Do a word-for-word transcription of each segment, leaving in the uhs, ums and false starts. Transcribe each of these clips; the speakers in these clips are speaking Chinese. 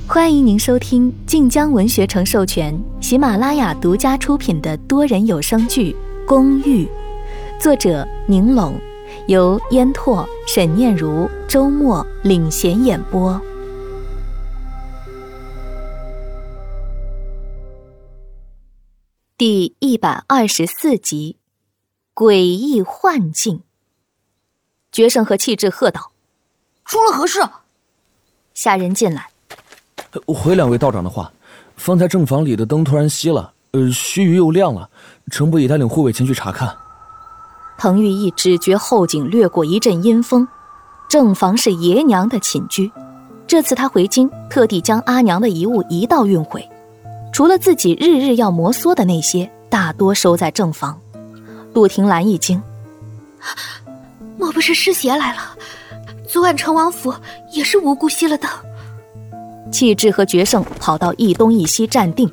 欢迎您收听晋江文学城授权、喜马拉雅独家出品的多人有声剧《公寓》，作者宁拢，由烟拓、沈念如、周末领衔演播。第一百二十四集，诡异幻境。决胜和气质喝道：“ 出了何事？” 下人进来。 回两位道长的话，方才正房里的灯突然熄了，呃，须臾又亮了。程伯已带领护卫前去查看。 滕玉义只觉后颈掠过一阵阴风，正房是爷娘的寝居，这次他回京特地将阿娘的遗物一道运回，除了自己日日要摩挲的那些，大多收在正房。陆庭兰一惊， 莫不是失邪来了？昨晚成王府也是无故熄了灯。 气质和决胜跑到一东一西站定，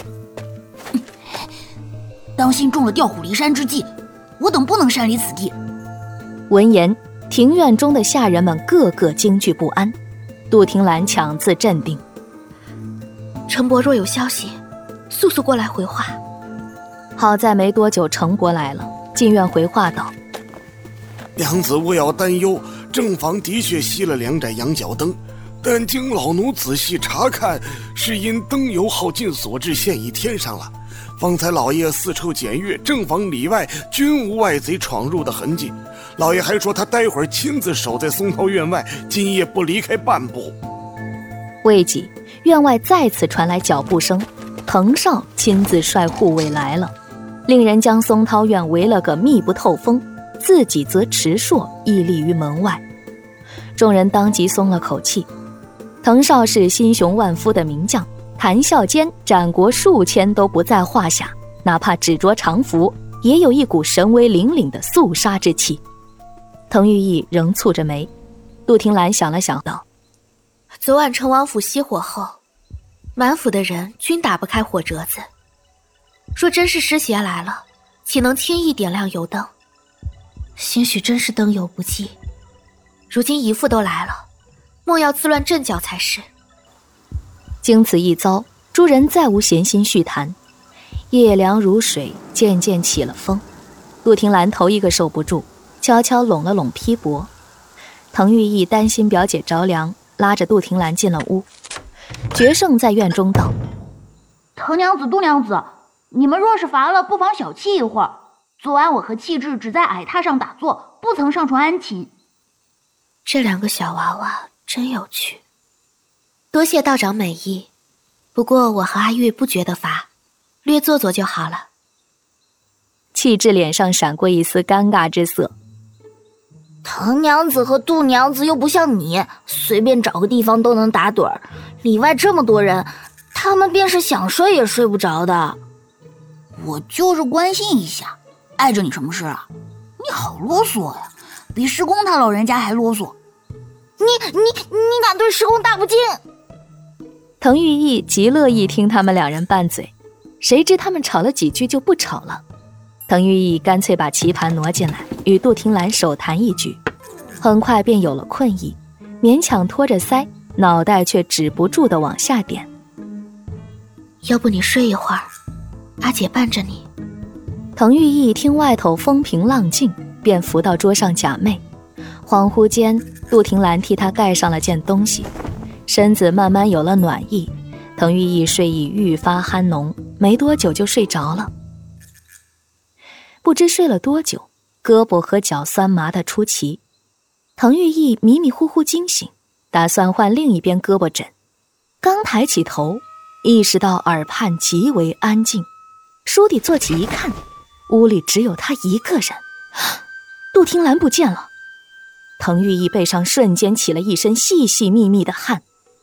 当心中了调虎离山之计，我等不能擅离此地。 闻言，庭院中的下人们个个惊惧不安。陆庭兰强自镇定， 程伯若有消息，速速过来回话。 好在没多久程伯来了，进院回话道： 娘子勿要担忧，正房的确熄了两盏羊角灯，但经老奴仔细查看，是因灯油耗尽所致现已天上了。方才老爷四处检阅，正房里外均无外贼闯入的痕迹。老爷还说他待会儿亲自守在松涛院外，今夜不离开半步。 未几，院外再次传来脚步声，滕少亲自率护卫来了，令人将松涛院围了个密不透风，自己则持槊屹立于门外。众人当即松了口气。滕少是心雄万夫的名将，谈笑间斩国数千都不在话下，哪怕只着长服，也有一股神威凛凛的肃杀之气。滕玉义仍蹙着眉。陆庭兰想了想道： 昨晚成王府熄火后，满府的人均打不开火折子，若真是失邪来了，岂能轻易点亮油灯？兴许真是灯油不济，如今姨父都来了，莫要自乱阵脚才是。 经此一遭，诸人再无闲心叙谈。夜凉如水，渐渐起了风。陆庭兰头一个受不住，悄悄拢了拢披帛。滕玉义担心表姐着凉，拉着陆庭兰进了屋。决胜在院中道： 滕娘子、杜娘子，你们若是乏了，不妨小憩一会儿。昨晚我和气质只在矮榻上打坐，不曾上床安寝。 这两个小娃娃真有趣，多谢道长美意，不过我和阿玉不觉得乏，略坐坐就好了。 气质脸上闪过一丝尴尬之色。 滕娘子和杜娘子又不像你，随便找个地方都能打盹儿，里外这么多人，他们便是想睡也睡不着的。 我就是关心一下，碍着你什么事啊？你好啰嗦呀，比师公他老人家还啰嗦。 你你你敢对师公大不敬？ 滕玉义极乐意听他们两人拌嘴，谁知他们吵了几句就不吵了。滕玉义干脆把棋盘挪进来，与杜庭兰手谈一局，很快便有了困意，勉强托着腮，脑袋却止不住地往下点。 要不你睡一会儿，阿姐伴着你。 滕玉义听外头风平浪静，便扶到桌上假寐。恍惚间，陆庭兰替他盖上了件东西，身子慢慢有了暖意。滕玉义睡意愈发酣浓，没多久就睡着了。不知睡了多久，胳膊和脚酸麻得出奇。滕玉义迷迷糊糊惊醒，打算换另一边胳膊枕，刚抬起头，意识到耳畔极为安静，倏地坐起一看，屋里只有他一个人。陆庭兰不见了。滕玉义背上瞬间起了一身细细密密的汗。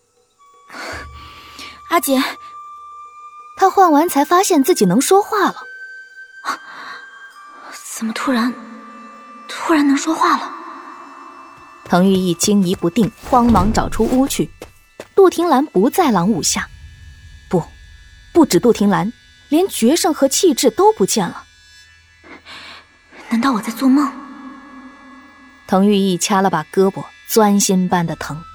阿姐， 他唤完才发现自己能说话了。 怎么突然突然能说话了？ 滕玉义惊疑不定，慌忙找出屋去。陆庭兰不在廊屋下，不不止陆庭兰，连决胜和气质都不见了。 难道我在做梦？ 滕玉义掐了把胳膊，钻心般的疼，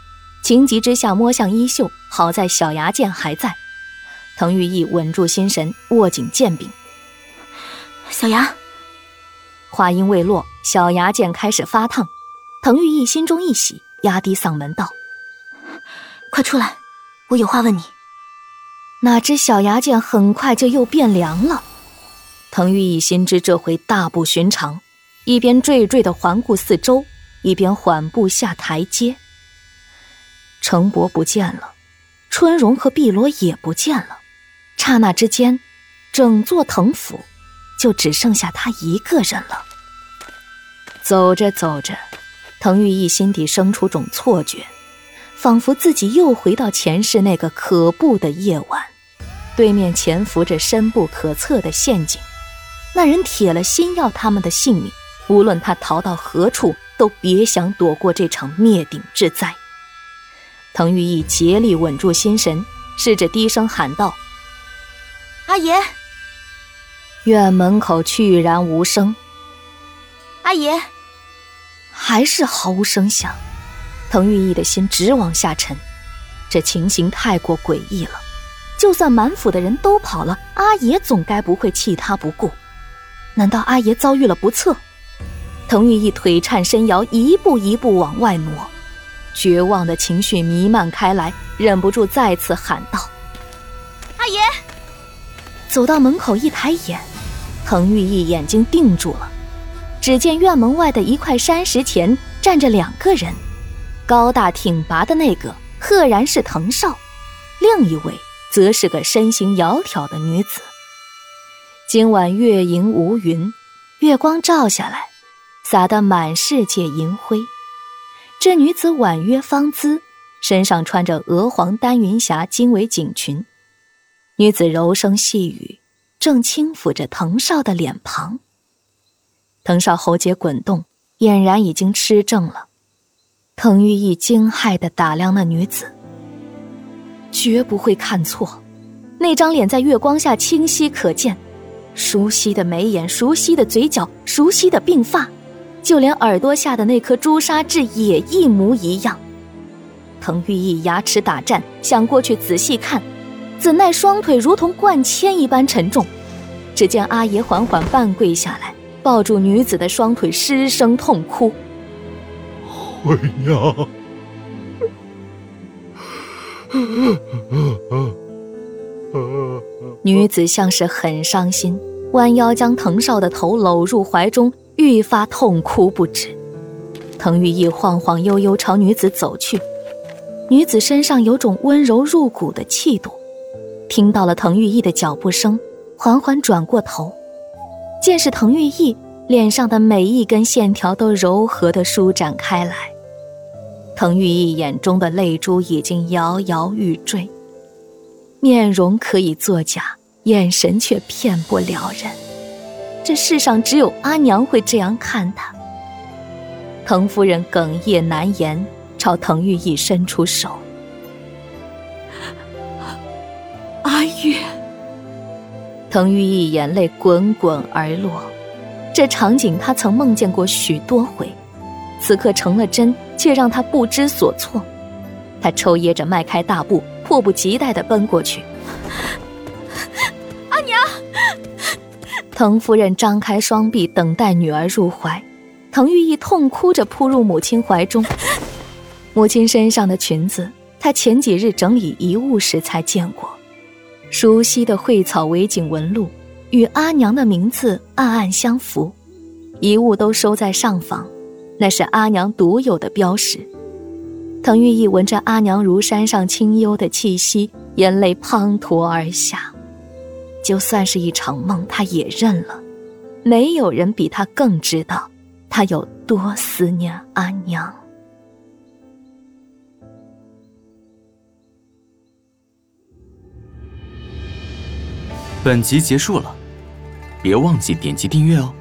情急之下摸向衣袖，好在小牙剑还在。滕玉义稳住心神，握紧剑柄。 小牙， 话音未落，小牙剑开始发烫。滕玉义心中一喜，压低嗓门道： 快出来，我有话问你。 哪知小牙剑很快就又变凉了。滕玉义心知这回大不寻常，一边惴惴地环顾四周，一边缓步下台阶。程伯不见了，春荣和碧罗也不见了，刹那之间，整座滕府就只剩下他一个人了。走着走着，滕玉义心底生出种错觉，仿佛自己又回到前世那个可怖的夜晚，对面潜伏着深不可测的陷阱，那人铁了心要他们的性命，无论他逃到何处，都别想躲过这场灭顶之灾。滕玉义竭力稳住心神，试着低声喊道： 阿爷。 院门口去然无声。 阿爷。 还是毫无声响。滕玉义的心直往下沉，这情形太过诡异了，就算满府的人都跑了，阿爷总该不会弃他不顾。难道阿爷遭遇了不测？滕玉义腿颤身摇，一步一步往外挪，绝望的情绪弥漫开来，忍不住再次喊道： 阿爷。 走到门口一抬眼，滕玉义眼睛定住了，只见院门外的一块山石前站着两个人，高大挺拔的那个赫然是滕少，另一位则是个身形窈窕的女子。今晚月盈无云，月光照下来，洒得满世界银辉。这女子婉约芳姿，身上穿着鹅黄丹云霞经纬锦裙。女子柔声细语，正轻抚着滕少的脸庞。滕少喉结滚动，俨然已经吃正了。滕玉义惊骇地打量那女子，绝不会看错，那张脸在月光下清晰可见，熟悉的眉眼，熟悉的嘴角，熟悉的鬓发，就连耳朵下的那颗朱砂痣也一模一样。滕玉义牙齿打颤，想过去仔细看，怎奈双腿如同灌铅一般沉重。只见阿爷缓缓半跪下来，抱住女子的双腿，失声痛哭： 慧娘。 女子像是很伤心，弯腰将滕少的头搂入怀中，愈发痛哭不止。滕玉义晃晃悠悠朝女子走去，女子身上有种温柔入骨的气度，听到了滕玉义的脚步声，缓缓转过头，见是滕玉义，脸上的每一根线条都柔和地舒展开来。滕玉义眼中的泪珠已经摇摇欲坠，面容可以作假，眼神却骗不了人。这世上只有阿娘会这样看他。滕夫人哽咽难言，朝滕玉义伸出手： 阿月。 滕玉义眼泪滚滚而落，这场景他曾梦见过许多回，此刻成了真，却让他不知所措。他抽噎着迈开大步，迫不及待地奔过去。 阿娘！ 滕夫人张开双臂等待女儿入怀，滕玉义痛哭着扑入母亲怀中。母亲身上的裙子，他前几日整理遗物时才见过，熟悉的蕙草围锦纹路，与阿娘的名字暗暗相符，遗物都收在上房，那是阿娘独有的标识。滕玉义闻着阿娘如山上清幽的气息，眼泪滂沱而下。就算是一场梦，他也认了，没有人比他更知道他有多思念阿娘。 本集结束了，别忘记点击订阅哦。